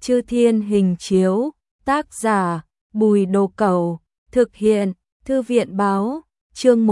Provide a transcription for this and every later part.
Chư Thiên Hình Chiếu, tác giả, Bùi Đồ Cẩu, thực hiện, Thư viện báo, chương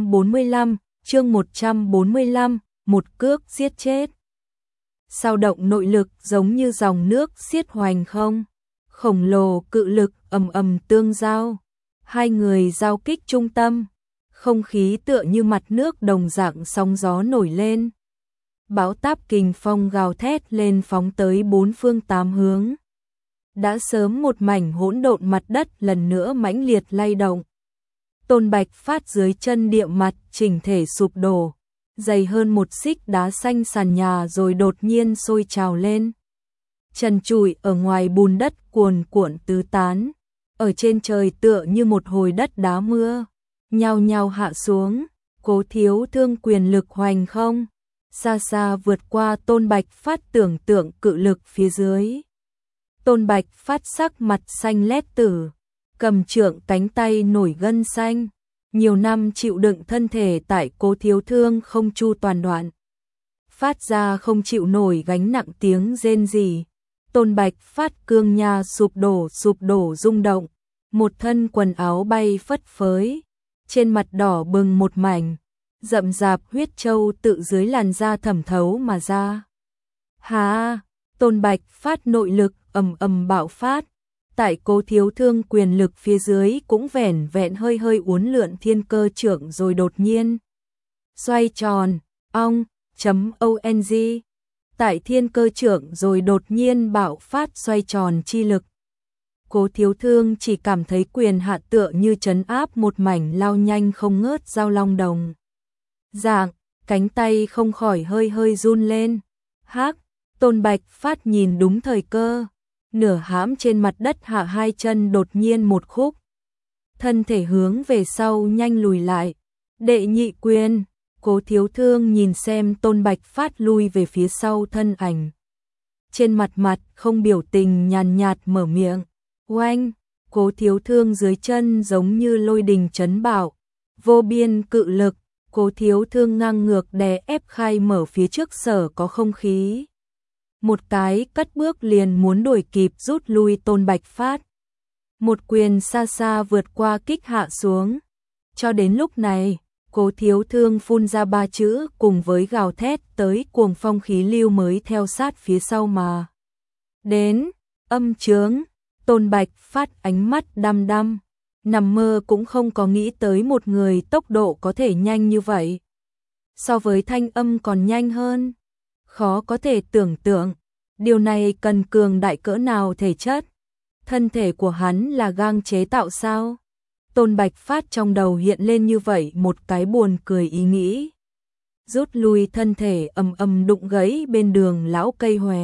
145, một cước giết chết. Sao động nội lực giống như dòng nước xiết hoành không, khổng lồ cự lực ầm ầm tương giao, hai người giao kích trung tâm, không khí tựa như mặt nước đồng dạng sóng gió nổi lên. Bão táp kình phong gào thét lên phóng tới bốn phương tám hướng. Đã sớm một mảnh hỗn độn mặt đất lần nữa mãnh liệt lay động. Tôn Bạch Phát dưới chân địa mặt chỉnh thể sụp đổ, dày hơn một xích đá xanh sàn nhà rồi đột nhiên sôi trào lên. Trần trụi ở ngoài bùn đất cuồn cuộn tứ tán, ở trên trời tựa như một hồi đất đá mưa, nhao nhao hạ xuống. Cố Thiếu Thương quyền lực hoành không, xa xa vượt qua Tôn Bạch Phát tưởng tượng cự lực phía dưới. Tôn Bạch Phát sắc mặt xanh lét tử, cầm trượng cánh tay nổi gân xanh, nhiều năm chịu đựng thân thể tại Cố Thiếu Thương không chu toàn đoạn, phát ra không chịu nổi gánh nặng tiếng rên rỉ. Tôn Bạch Phát cương nha sụp đổ rung động, một thân quần áo bay phất phới, trên mặt đỏ bừng một mảnh, rậm rạp huyết châu tự dưới làn da thẩm thấu mà ra. Hà, Tôn Bạch Phát nội lực ầm ầm bạo phát, tại Cố Thiếu Thương quyền lực phía dưới cũng vẻn vẹn hơi hơi uốn lượn thiên cơ trượng rồi đột nhiên xoay tròn, ong.ong. Tại thiên cơ trượng rồi đột nhiên bạo phát xoay tròn chi lực. Cố Thiếu Thương chỉ cảm thấy quyền hạ tựa như trấn áp một mảnh lao nhanh không ngớt dao long đồng dạng, cánh tay không khỏi hơi hơi run lên. Hắc, Tôn Bạch Phát nhìn đúng thời cơ, nửa hãm trên mặt đất hạ hai chân đột nhiên một khúc, thân thể hướng về sau nhanh lùi lại. Đệ nhị quyền. Cố Thiếu Thương nhìn xem Tôn Bạch Phát lui về phía sau thân ảnh, trên mặt không biểu tình, nhàn nhạt mở miệng. Oanh. Cố Thiếu Thương dưới chân giống như lôi đình chấn bạo, vô biên cự lực. Cố Thiếu Thương ngang ngược đè ép khai mở phía trước sở có không khí, một cái cất bước liền muốn đuổi kịp rút lui Tôn Bạch Phát. Một quyền xa xa vượt qua kích hạ xuống. Cho đến lúc này, Cố Thiếu Thương phun ra ba chữ cùng với gào thét tới cuồng phong khí lưu mới theo sát phía sau mà đến. Âm chướng. Tôn Bạch Phát ánh mắt đăm đăm, nằm mơ cũng không có nghĩ tới một người tốc độ có thể nhanh như vậy, so với thanh âm còn nhanh hơn. Khó có thể tưởng tượng, điều này cần cường đại cỡ nào thể chất. Thân thể của hắn là gang chế tạo sao? Tôn Bạch Phát trong đầu hiện lên như vậy một cái buồn cười ý nghĩ. Rút lui thân thể ầm ầm đụng gãy bên đường lão cây hòe.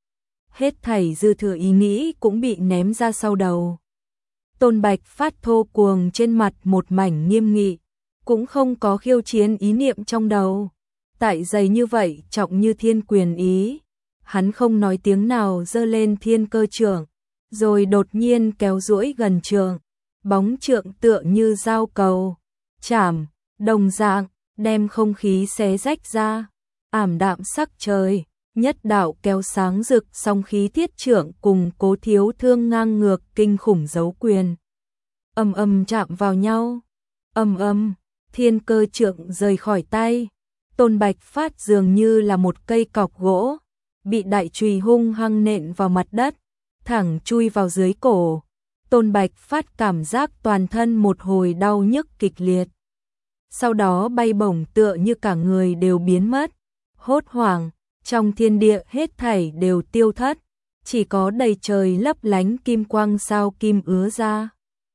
Hết thảy dư thừa ý nghĩ cũng bị ném ra sau đầu. Tôn Bạch Phát thô cuồng trên mặt một mảnh nghiêm nghị, cũng không có khiêu chiến ý niệm trong đầu. Tại giày như vậy trọng như thiên quyền ý, hắn không nói tiếng nào giơ lên thiên cơ trượng, rồi đột nhiên kéo duỗi gần trượng, bóng trượng tựa như dao cầu chảm đồng dạng, đem không khí xé rách ra. Ảm đạm sắc trời, nhất đạo kéo sáng rực song khí thiết trượng cùng Cố Thiếu Thương ngang ngược kinh khủng giấu quyền ầm ầm chạm vào nhau. Ầm ầm, thiên cơ trượng rời khỏi tay. Tôn Bạch Phát dường như là một cây cọc gỗ, bị đại chùy hung hăng nện vào mặt đất, thẳng chui vào dưới cổ. Tôn Bạch Phát cảm giác toàn thân một hồi đau nhức kịch liệt, sau đó bay bổng tựa như cả người đều biến mất. Hốt hoảng, trong thiên địa hết thảy đều tiêu thất, chỉ có đầy trời lấp lánh kim quang sao kim ứa ra.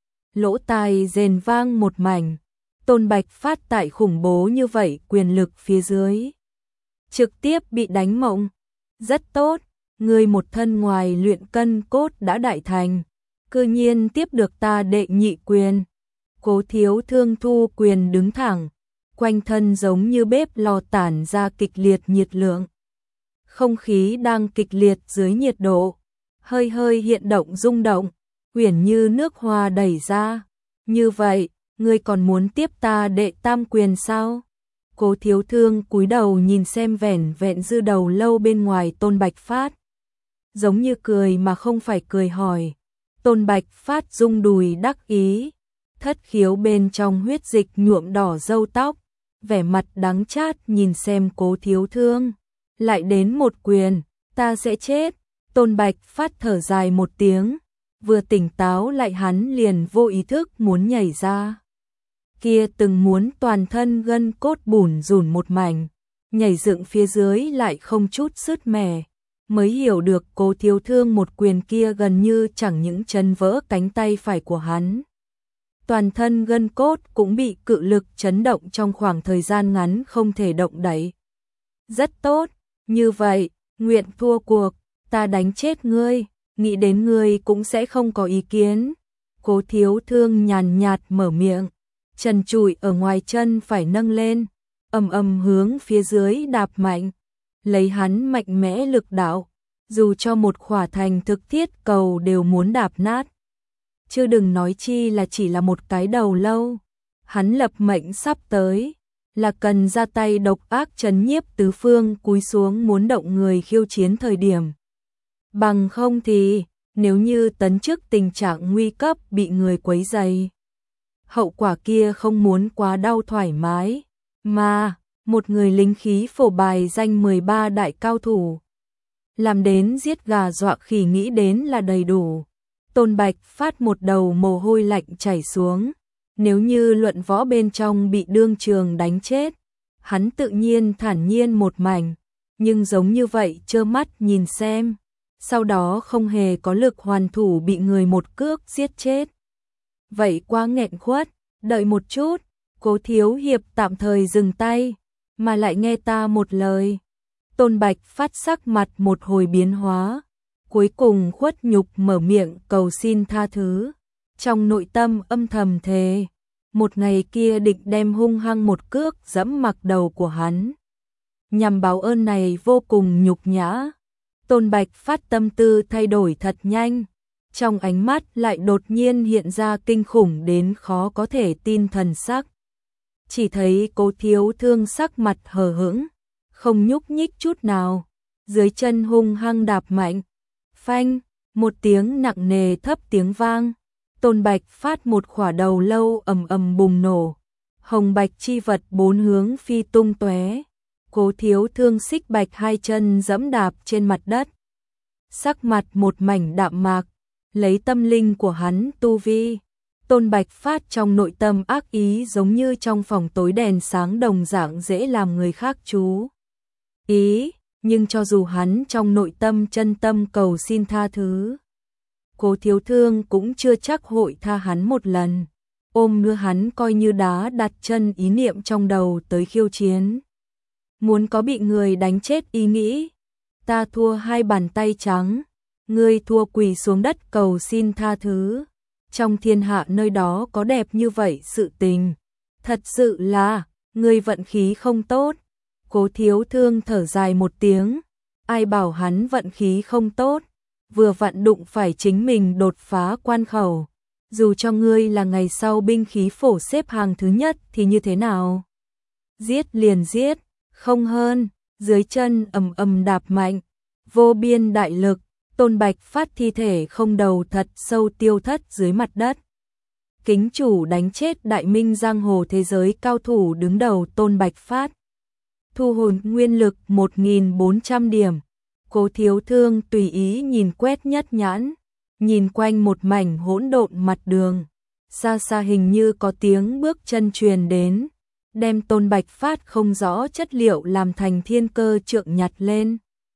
Lỗ tai rền vang một mảnh. Tôn Bạch Phát tại khủng bố như vậy quyền lực phía dưới, trực tiếp bị đánh mộng. Rất tốt, người một thân ngoài luyện cân cốt đã đại thành, cư nhiên tiếp được ta đệ nhị quyền. Cố Thiếu Thương thu quyền đứng thẳng, quanh thân giống như bếp lò tản ra kịch liệt nhiệt lượng. Không khí đang kịch liệt dưới nhiệt độ, hơi hơi hiện động rung động, quyển như nước hoa đẩy ra. Như vậy, ngươi còn muốn tiếp ta đệ tam quyền sao? Cố Thiếu Thương cúi đầu nhìn xem vẻn vẹn dư đầu lâu bên ngoài Tôn Bạch Phát. giống như cười mà không phải cười hỏi. Tôn Bạch Phát rung đùi đắc ý, thất khiếu bên trong huyết dịch nhuộm đỏ râu tóc, vẻ mặt đắng chát nhìn xem Cố Thiếu Thương. Lại đến một quyền, ta sẽ chết. Tôn Bạch Phát thở dài một tiếng, vừa tỉnh táo lại hắn liền vô ý thức muốn nhảy ra. Kia từng muốn toàn thân gân cốt bủn rủn một mảnh, nhảy dựng phía dưới lại không chút sứt mẻ, mới hiểu được Cố Thiếu Thương một quyền kia gần như chẳng những chấn vỡ cánh tay phải của hắn. Toàn thân gân cốt cũng bị cự lực chấn động trong khoảng thời gian ngắn không thể động đậy. Rất tốt, như vậy, nguyện thua cuộc, ta đánh chết ngươi, nghĩ đến ngươi cũng sẽ không có ý kiến. Cố Thiếu Thương nhàn nhạt mở miệng, trần trụi ở ngoài chân phải nâng lên, ầm ầm hướng phía dưới đạp mạnh, lấy hắn mạnh mẽ lực đạo, dù cho một khỏa thành thực thiết cầu đều muốn đạp nát. Chứ đừng nói chi là chỉ là một cái đầu lâu. Hắn lập mệnh sắp tới, là cần ra tay độc ác trấn nhiếp tứ phương, cúi xuống muốn động người khiêu chiến thời điểm. Bằng không thì, nếu như tấn chức tình trạng nguy cấp bị người quấy rầy, hậu quả kia không muốn quá đau thoải mái, mà một người lính khí phổ bài danh 13 đại cao thủ, làm đến giết gà dọa khỉ nghĩ đến là đầy đủ. Tôn Bạch Phát một đầu mồ hôi lạnh chảy xuống, nếu như luận võ bên trong bị đương trường đánh chết, hắn tự nhiên thản nhiên một mảnh, nhưng giống như vậy trơ mắt nhìn xem, sau đó không hề có lực hoàn thủ bị người một cước giết chết. Vậy quá nghẹn khuất, đợi một chút, Cố thiếu hiệp tạm thời dừng tay, mà lại nghe ta một lời. Tôn Bạch Phát sắc mặt một hồi biến hóa, cuối cùng khuất nhục mở miệng cầu xin tha thứ, trong nội tâm âm thầm thề, một ngày kia định đem hung hăng một cước giẫm mặc đầu của hắn. Nhằm báo ơn này vô cùng nhục nhã. Tôn Bạch Phát tâm tư thay đổi thật nhanh, trong ánh mắt lại đột nhiên hiện ra kinh khủng đến khó có thể tin thần sắc. Chỉ thấy Cố Thiếu Thương sắc mặt hờ hững, không nhúc nhích chút nào, dưới chân hung hăng đạp mạnh. Phanh, một tiếng nặng nề thấp tiếng vang, Tôn Bạch Phát một khỏa đầu lâu ầm ầm bùng nổ, hồng bạch chi vật bốn hướng phi tung tóe. Cố Thiếu Thương xích bạch hai chân giẫm đạp trên mặt đất, sắc mặt một mảnh đạm mạc, lấy tâm linh của hắn tu vi. Tôn Bạch Phát trong nội tâm ác ý giống như trong phòng tối đèn sáng đồng dạng dễ làm người khác chú ý, nhưng cho dù hắn trong nội tâm chân tâm cầu xin tha thứ, Cố Thiếu Thương cũng chưa chắc hội tha hắn một lần, ôm đưa hắn coi như đá đặt chân ý niệm trong đầu tới khiêu chiến. Muốn có bị người đánh chết ý nghĩ, ta thua hai bàn tay trắng, ngươi thua quỳ xuống đất cầu xin tha thứ. Trong thiên hạ nơi đó có đẹp như vậy sự tình, thật sự là, ngươi vận khí không tốt. Cố Thiếu Thương thở dài một tiếng, ai bảo hắn vận khí không tốt, vừa vặn đụng phải chính mình đột phá quan khẩu, dù cho ngươi là ngày sau binh khí phổ xếp hàng thứ nhất thì như thế nào? Giết liền giết, không hơn, dưới chân ầm ầm đạp mạnh, vô biên đại lực, Tôn Bạch Phát thi thể không đầu thật sâu tiêu thất dưới mặt đất. Kính chủ đánh chết đại minh giang hồ thế giới cao thủ đứng đầu Tôn Bạch Phát. Thu hồn nguyên lực 1.400 điểm. Cố Thiếu Thương tùy ý nhìn quét nhất nhãn, nhìn quanh một mảnh hỗn độn mặt đường. Xa xa hình như có tiếng bước chân truyền đến, đem Tôn Bạch Phát không rõ chất liệu làm thành thiên cơ trượng nhặt lên.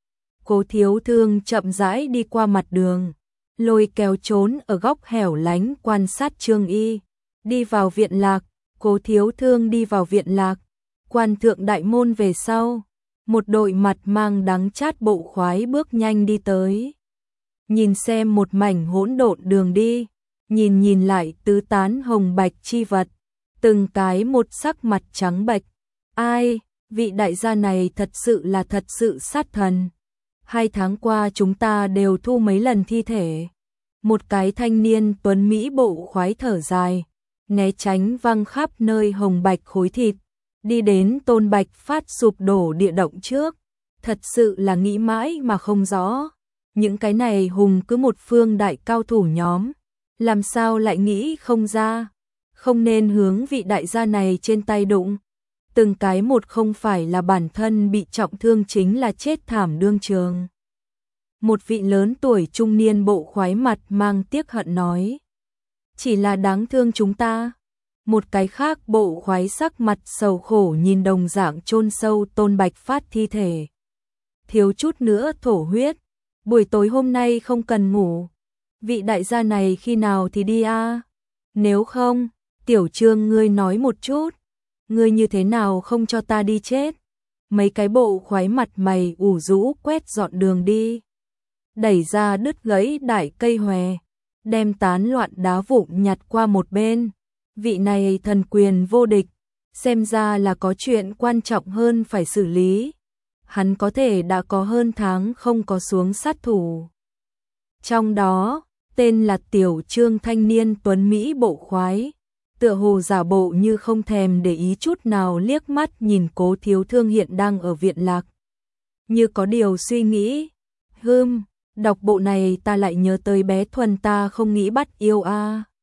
Cố Thiếu Thương chậm rãi đi qua mặt đường, lôi kéo trốn ở góc hẻo lánh quan sát Trương Y. Đi vào viện lạc, Cố Thiếu Thương đi vào viện lạc, quan thượng đại môn về sau, một đội mặt mang đắng chát bộ khoái bước nhanh đi tới. Nhìn xem một mảnh hỗn độn đường đi, nhìn lại tứ tán hồng bạch chi vật, từng cái một sắc mặt trắng bệch. Ai, vị đại gia này thật sự sát thần. 2 tháng qua chúng ta đều thu mấy lần thi thể. Một cái thanh niên tuấn Mỹ bộ khoái thở dài, né tránh văng khắp nơi hồng bạch khối thịt, đi đến Tôn Bạch Phát sụp đổ địa động trước. Thật sự là nghĩ mãi mà không rõ. những cái này hùng cứ một phương đại cao thủ nhóm, làm sao lại nghĩ không ra, không nên hướng vị đại gia này trên tay đụng. Từng cái một không phải là bản thân bị trọng thương chính là chết thảm đương trường. Một vị lớn tuổi trung niên bộ khoái mặt mang tiếc hận nói. Chỉ là đáng thương chúng ta. Một cái khác bộ khoái sắc mặt sầu khổ nhìn đồng dạng chôn sâu Tôn Bạch Phát thi thể. Thiếu chút nữa thổ huyết. Buổi tối hôm nay không cần ngủ. Vị đại gia này khi nào thì đi a? Nếu không, Tiểu Trương ngươi nói một chút. Ngươi như thế nào không cho ta đi chết? Mấy cái bộ khoái mặt mày ủ rũ quét dọn đường đi. Đẩy ra đứt gãy đại cây hòe, đem tán loạn đá vụn nhặt qua một bên. Vị này thần quyền vô địch, xem ra là có chuyện quan trọng hơn phải xử lý. Hắn có thể đã có hơn tháng không có xuống sát thủ. Trong đó, tên là Tiểu Trương thanh niên tuấn Mỹ bộ khoái, tựa hồ giả bộ như không thèm để ý chút nào liếc mắt nhìn Cố Thiếu Thương hiện đang ở viện lạc. Như có điều suy nghĩ, đọc bộ này ta lại nhớ tới bé Thuần ta không nghĩ bắt yêu a.